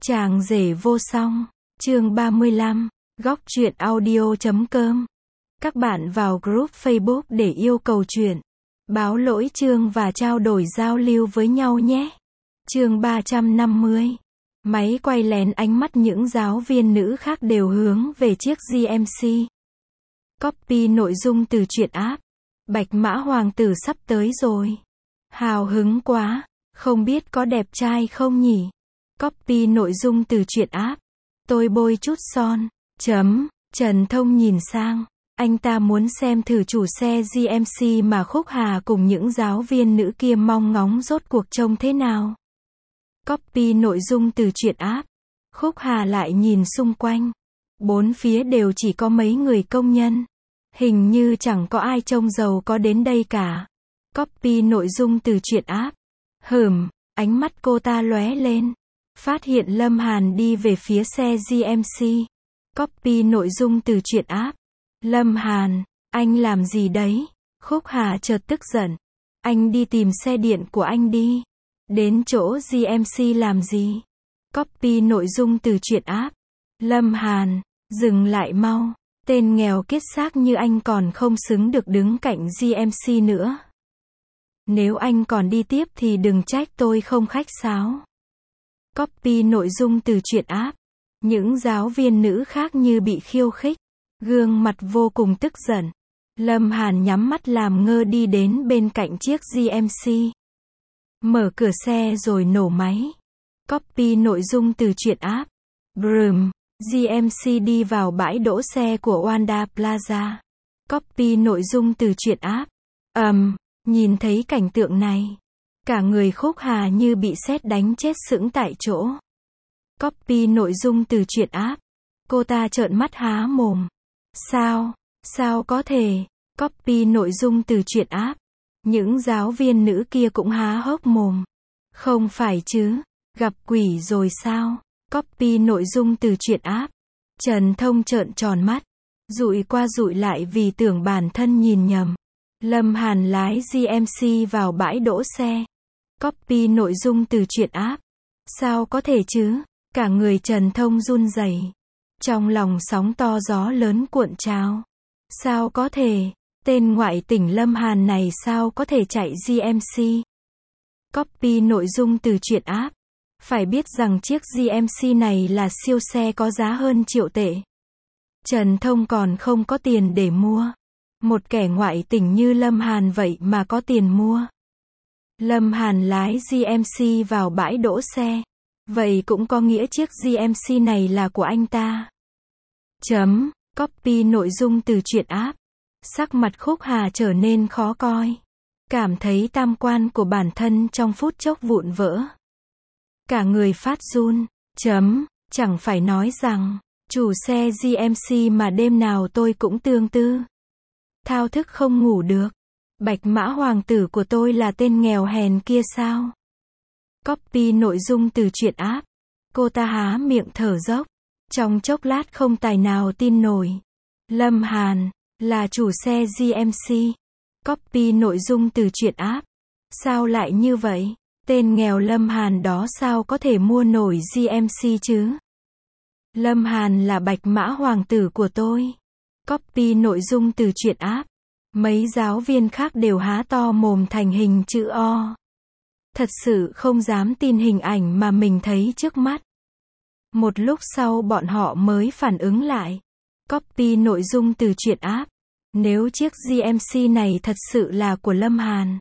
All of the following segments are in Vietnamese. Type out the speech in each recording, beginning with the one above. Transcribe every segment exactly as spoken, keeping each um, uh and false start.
Chàng rể vô song, chương ba mươi lăm, góc truyện audio chấm com. Các bạn vào group Facebook để yêu cầu truyện, báo lỗi chương và trao đổi giao lưu với nhau nhé. Chương ba trăm năm mươi. Máy quay lén, ánh mắt những giáo viên nữ khác đều hướng về chiếc giê em xê. Copy nội dung từ truyện app. Bạch Mã Hoàng tử sắp tới rồi. Hào hứng quá, không biết có đẹp trai không nhỉ? Copy nội dung từ truyện app. Tôi bôi chút son. Chấm. Trần Thông nhìn sang. Anh ta muốn xem thử chủ xe giê em xê mà Khúc Hà cùng những giáo viên nữ kia mong ngóng rốt cuộc trông thế nào. Copy nội dung từ truyện app. Khúc Hà lại nhìn xung quanh. Bốn phía đều chỉ có mấy người công nhân. Hình như chẳng có ai trông giàu có đến đây cả. Copy nội dung từ truyện app. Hửm, ánh mắt cô ta lóe lên. Phát hiện Lâm Hàn đi về phía xe giê em xê. Copy nội dung từ truyện app. Lâm Hàn, anh làm gì đấy? Khúc Hà chợt tức giận. Anh đi tìm xe điện của anh đi. Đến chỗ giê em xê làm gì? Copy nội dung từ truyện app. Lâm Hàn, dừng lại mau. Tên nghèo kiết xác như anh còn không xứng được đứng cạnh giê em xê nữa. Nếu anh còn đi tiếp thì đừng trách tôi không khách sáo. Copy nội dung từ truyện app. Những giáo viên nữ khác như bị khiêu khích. Gương mặt vô cùng tức giận. Lâm Hàn nhắm mắt làm ngơ đi đến bên cạnh chiếc giê em xê. Mở cửa xe rồi nổ máy. Copy nội dung từ truyện app. Brum. giê em xê đi vào bãi đỗ xe của Wanda Plaza. Copy nội dung từ truyện app. Ầm, um, nhìn thấy cảnh tượng này. Cả người Khúc Hà như bị sét đánh chết sững tại chỗ. Copy nội dung từ truyện app. Cô ta trợn mắt há mồm. Sao? Sao có thể? Copy nội dung từ truyện app. Những giáo viên nữ kia cũng há hốc mồm. Không phải chứ? Gặp quỷ rồi sao? Copy nội dung từ truyện app. Trần Thông trợn tròn mắt. Dụi qua dụi lại vì tưởng bản thân nhìn nhầm. Lâm Hàn lái giê em xê vào bãi đỗ xe. Copy nội dung từ truyện app. Sao có thể chứ? Cả người Trần Thông run rẩy. Trong lòng sóng to gió lớn cuộn trào. Sao có thể? Tên ngoại tỉnh Lâm Hàn này sao có thể chạy giê em xê? Copy nội dung từ truyện app. Phải biết rằng chiếc giê em xê này là siêu xe có giá hơn triệu tệ. Trần Thông còn không có tiền để mua. Một kẻ ngoại tỉnh như Lâm Hàn vậy mà có tiền mua. Lâm Hàn lái giê em xê vào bãi đỗ xe. Vậy cũng có nghĩa chiếc giê em xê này là của anh ta. Chấm. Copy nội dung từ truyện app. Sắc mặt Khúc Hà trở nên khó coi. Cảm thấy tam quan của bản thân trong phút chốc vụn vỡ. Cả người phát run. Chấm. Chẳng phải nói rằng, chủ xe giê em xê mà đêm nào tôi cũng tương tư. Thao thức không ngủ được. Bạch Mã Hoàng tử của tôi là tên nghèo hèn kia sao? Copy nội dung từ truyện app. Cô ta há miệng thở dốc. Trong chốc lát không tài nào tin nổi. Lâm Hàn, là chủ xe giê em xê. Copy nội dung từ truyện app. Sao lại như vậy? Tên nghèo Lâm Hàn đó sao có thể mua nổi giê em xê chứ? Lâm Hàn là Bạch Mã Hoàng tử của tôi. Copy nội dung từ truyện app. Mấy giáo viên khác đều há to mồm thành hình chữ O. Thật sự không dám tin hình ảnh mà mình thấy trước mắt. Một lúc sau bọn họ mới phản ứng lại. Copy nội dung từ truyện app. Nếu chiếc giê em xê này thật sự là của Lâm Hàn.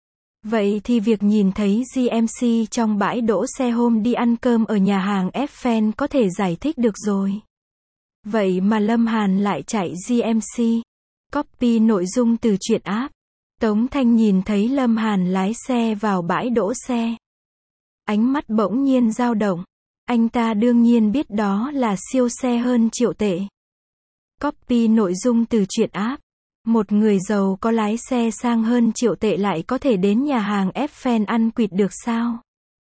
Vậy thì việc nhìn thấy giê em xê trong bãi đỗ xe hôm đi ăn cơm ở nhà hàng Eiffel có thể giải thích được rồi. Vậy mà Lâm Hàn lại chạy giê em xê. Copy nội dung từ truyện app. Tống Thanh nhìn thấy Lâm Hàn lái xe vào bãi đỗ xe. Ánh mắt bỗng nhiên dao động. Anh ta đương nhiên biết đó là siêu xe hơn triệu tệ. Copy nội dung từ truyện app. Một người giàu có lái xe sang hơn triệu tệ lại có thể đến nhà hàng Eiffel ăn quỵt được sao?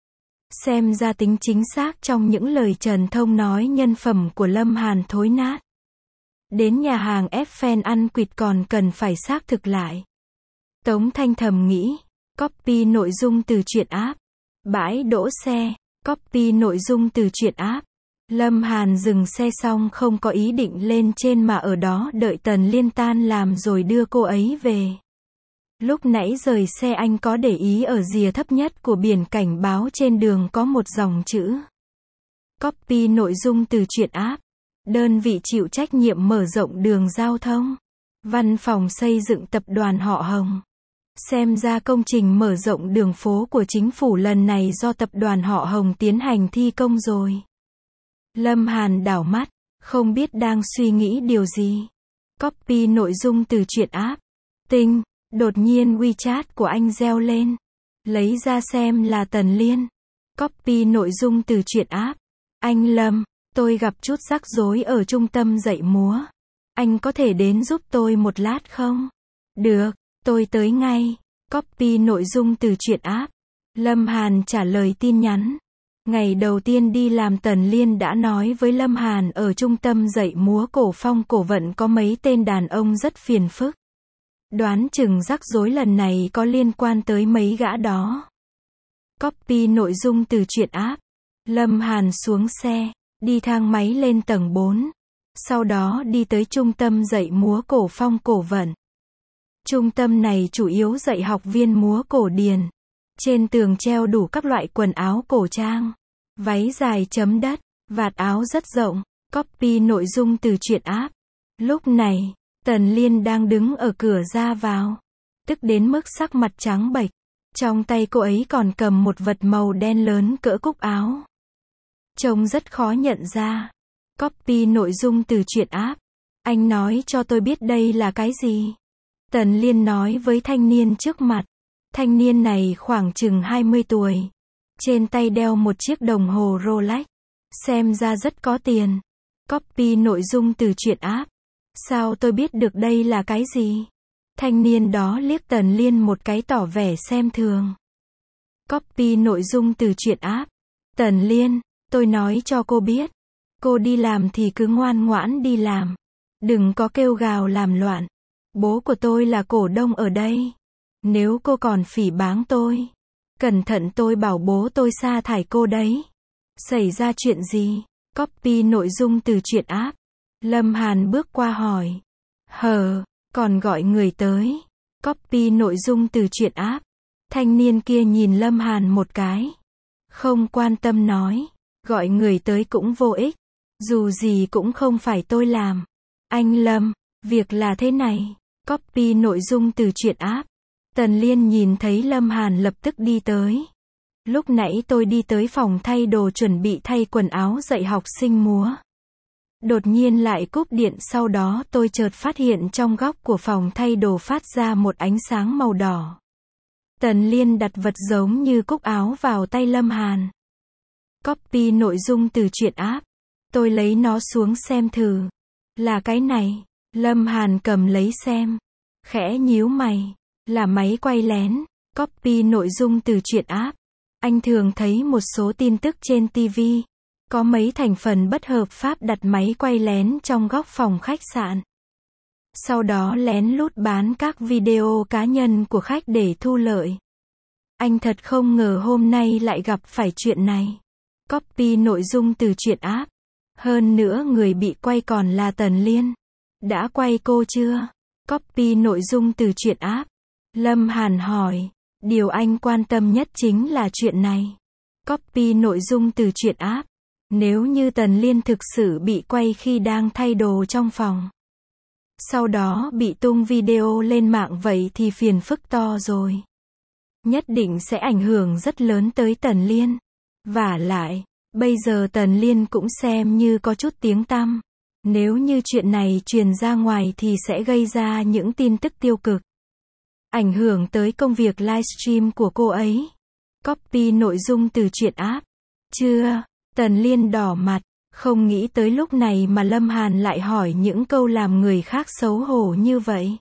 Xem ra tính chính xác trong những lời Trần Thông nói nhân phẩm của Lâm Hàn thối nát. Đến nhà hàng Eiffel ăn quỵt còn cần phải xác thực lại. Tống Thanh thầm nghĩ. Copy nội dung từ truyện app. Bãi đỗ xe. Copy nội dung từ truyện app. Lâm Hàn dừng xe xong không có ý định lên trên mà ở đó đợi Tần Liên tan làm rồi đưa cô ấy về. Lúc nãy rời xe anh có để ý ở rìa thấp nhất của biển cảnh báo trên đường có một dòng chữ. Copy nội dung từ truyện app. Đơn vị chịu trách nhiệm mở rộng đường giao thông. Văn phòng xây dựng tập đoàn họ Hồng. Xem ra công trình mở rộng đường phố của chính phủ lần này do tập đoàn họ Hồng tiến hành thi công rồi. Lâm Hàn đảo mắt, không biết đang suy nghĩ điều gì. Copy nội dung từ truyện app. Tinh, đột nhiên WeChat của anh reo lên. Lấy ra xem là Tần Liên. Copy nội dung từ truyện app. Anh Lâm, tôi gặp chút rắc rối ở trung tâm dạy múa. Anh có thể đến giúp tôi một lát không? Được, tôi tới ngay. Copy nội dung từ truyện app. Lâm Hàn trả lời tin nhắn. Ngày đầu tiên đi làm Tần Liên đã nói với Lâm Hàn ở trung tâm dạy múa cổ phong cổ vận có mấy tên đàn ông rất phiền phức. Đoán chừng rắc rối lần này có liên quan tới mấy gã đó. Copy nội dung từ truyện app. Lâm Hàn xuống xe, đi thang máy lên tầng bốn. Sau đó đi tới trung tâm dạy múa cổ phong cổ vận. Trung tâm này chủ yếu dạy học viên múa cổ điển. Trên tường treo đủ các loại quần áo cổ trang. Váy dài chấm đất, vạt áo rất rộng. Copy nội dung từ truyện app. Lúc này, Tần Liên đang đứng ở cửa ra vào. Tức đến mức sắc mặt trắng bệch. Trong tay cô ấy còn cầm một vật màu đen lớn cỡ cúc áo. Trông rất khó nhận ra. Copy nội dung từ truyện app. Anh nói cho tôi biết đây là cái gì. Tần Liên nói với thanh niên trước mặt. Thanh niên này khoảng chừng hai mươi tuổi. Trên tay đeo một chiếc đồng hồ Rolex. Xem ra rất có tiền. Copy nội dung từ truyện app. Sao tôi biết được đây là cái gì? Thanh niên đó liếc Tần Liên một cái tỏ vẻ xem thường. Copy nội dung từ truyện app. Tần Liên, tôi nói cho cô biết. Cô đi làm thì cứ ngoan ngoãn đi làm. Đừng có kêu gào làm loạn. Bố của tôi là cổ đông ở đây. Nếu cô còn phỉ báng tôi, cẩn thận tôi bảo bố tôi sa thải cô đấy. Xảy ra chuyện gì? Copy nội dung từ truyện app. Lâm Hàn bước qua hỏi. Hờ, còn gọi người tới. Copy nội dung từ truyện app. Thanh niên kia nhìn Lâm Hàn một cái. Không quan tâm nói. Gọi người tới cũng vô ích. Dù gì cũng không phải tôi làm. Anh Lâm, việc là thế này. Copy nội dung từ truyện app. Tần Liên nhìn thấy Lâm Hàn lập tức đi tới. Lúc nãy tôi đi tới phòng thay đồ chuẩn bị thay quần áo dạy học sinh múa. Đột nhiên lại cúp điện, sau đó tôi chợt phát hiện trong góc của phòng thay đồ phát ra một ánh sáng màu đỏ. Tần Liên đặt vật giống như cúc áo vào tay Lâm Hàn. Copy nội dung từ truyện app. Tôi lấy nó xuống xem thử. Là cái này. Lâm Hàn cầm lấy xem. Khẽ nhíu mày. Là máy quay lén. Copy nội dung từ truyện app. Anh thường thấy một số tin tức trên ti vi. Có mấy thành phần bất hợp pháp đặt máy quay lén trong góc phòng khách sạn. Sau đó lén lút bán các video cá nhân của khách để thu lợi. Anh thật không ngờ hôm nay lại gặp phải chuyện này. Copy nội dung từ truyện app. Hơn nữa người bị quay còn là Tần Liên. Đã quay cô chưa? Copy nội dung từ truyện app. Lâm Hàn hỏi. Điều anh quan tâm nhất chính là chuyện này. Copy nội dung từ truyện app. Nếu như Tần Liên thực sự bị quay khi đang thay đồ trong phòng, sau đó bị tung video lên mạng vậy thì phiền phức to rồi. Nhất định sẽ ảnh hưởng rất lớn tới Tần Liên. Vả lại, bây giờ Tần Liên cũng xem như có chút tiếng tăm. Nếu như chuyện này truyền ra ngoài thì sẽ gây ra những tin tức tiêu cực. Ảnh hưởng tới công việc livestream của cô ấy. Copy nội dung từ truyện app. Chưa? Tần Liên đỏ mặt, không nghĩ tới lúc này mà Lâm Hàn lại hỏi những câu làm người khác xấu hổ như vậy.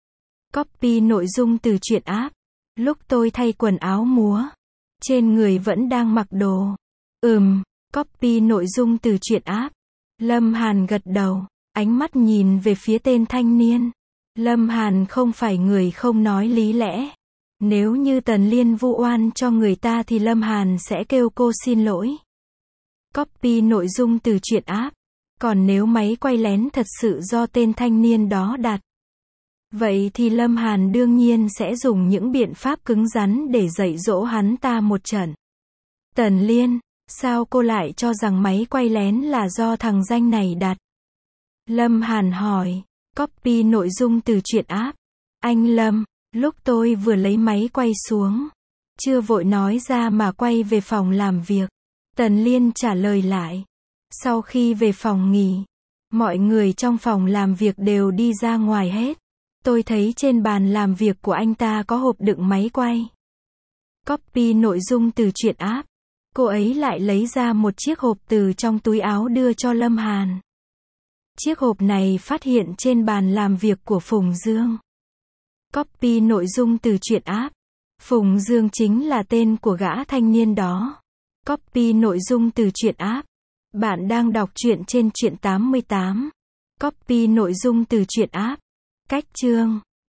Copy nội dung từ truyện app. Lúc tôi thay quần áo múa, trên người vẫn đang mặc đồ. Ừm, copy nội dung từ truyện app. Lâm Hàn gật đầu, ánh mắt nhìn về phía tên thanh niên. Lâm Hàn không phải người không nói lý lẽ. Nếu như Tần Liên vu oan cho người ta thì Lâm Hàn sẽ kêu cô xin lỗi. Copy nội dung từ truyện app. Còn nếu máy quay lén thật sự do tên thanh niên đó đặt, vậy thì Lâm Hàn đương nhiên sẽ dùng những biện pháp cứng rắn để dạy dỗ hắn ta một trận. Tần Liên, sao cô lại cho rằng máy quay lén là do thằng danh này đặt? Lâm Hàn hỏi. Copy nội dung từ truyện app. Anh Lâm, lúc tôi vừa lấy máy quay xuống, chưa vội nói ra mà quay về phòng làm việc. Tần Liên trả lời lại. Sau khi về phòng nghỉ, mọi người trong phòng làm việc đều đi ra ngoài hết. Tôi thấy trên bàn làm việc của anh ta có hộp đựng máy quay. Copy nội dung từ truyện app. Cô ấy lại lấy ra một chiếc hộp từ trong túi áo đưa cho Lâm Hàn. Chiếc hộp này phát hiện trên bàn làm việc của Phùng Dương. Copy nội dung từ truyện app. Phùng Dương chính là tên của gã thanh niên đó. Copy nội dung từ truyện app. Bạn đang đọc truyện trên truyện tám mươi tám. Copy nội dung từ truyện app. Cách chương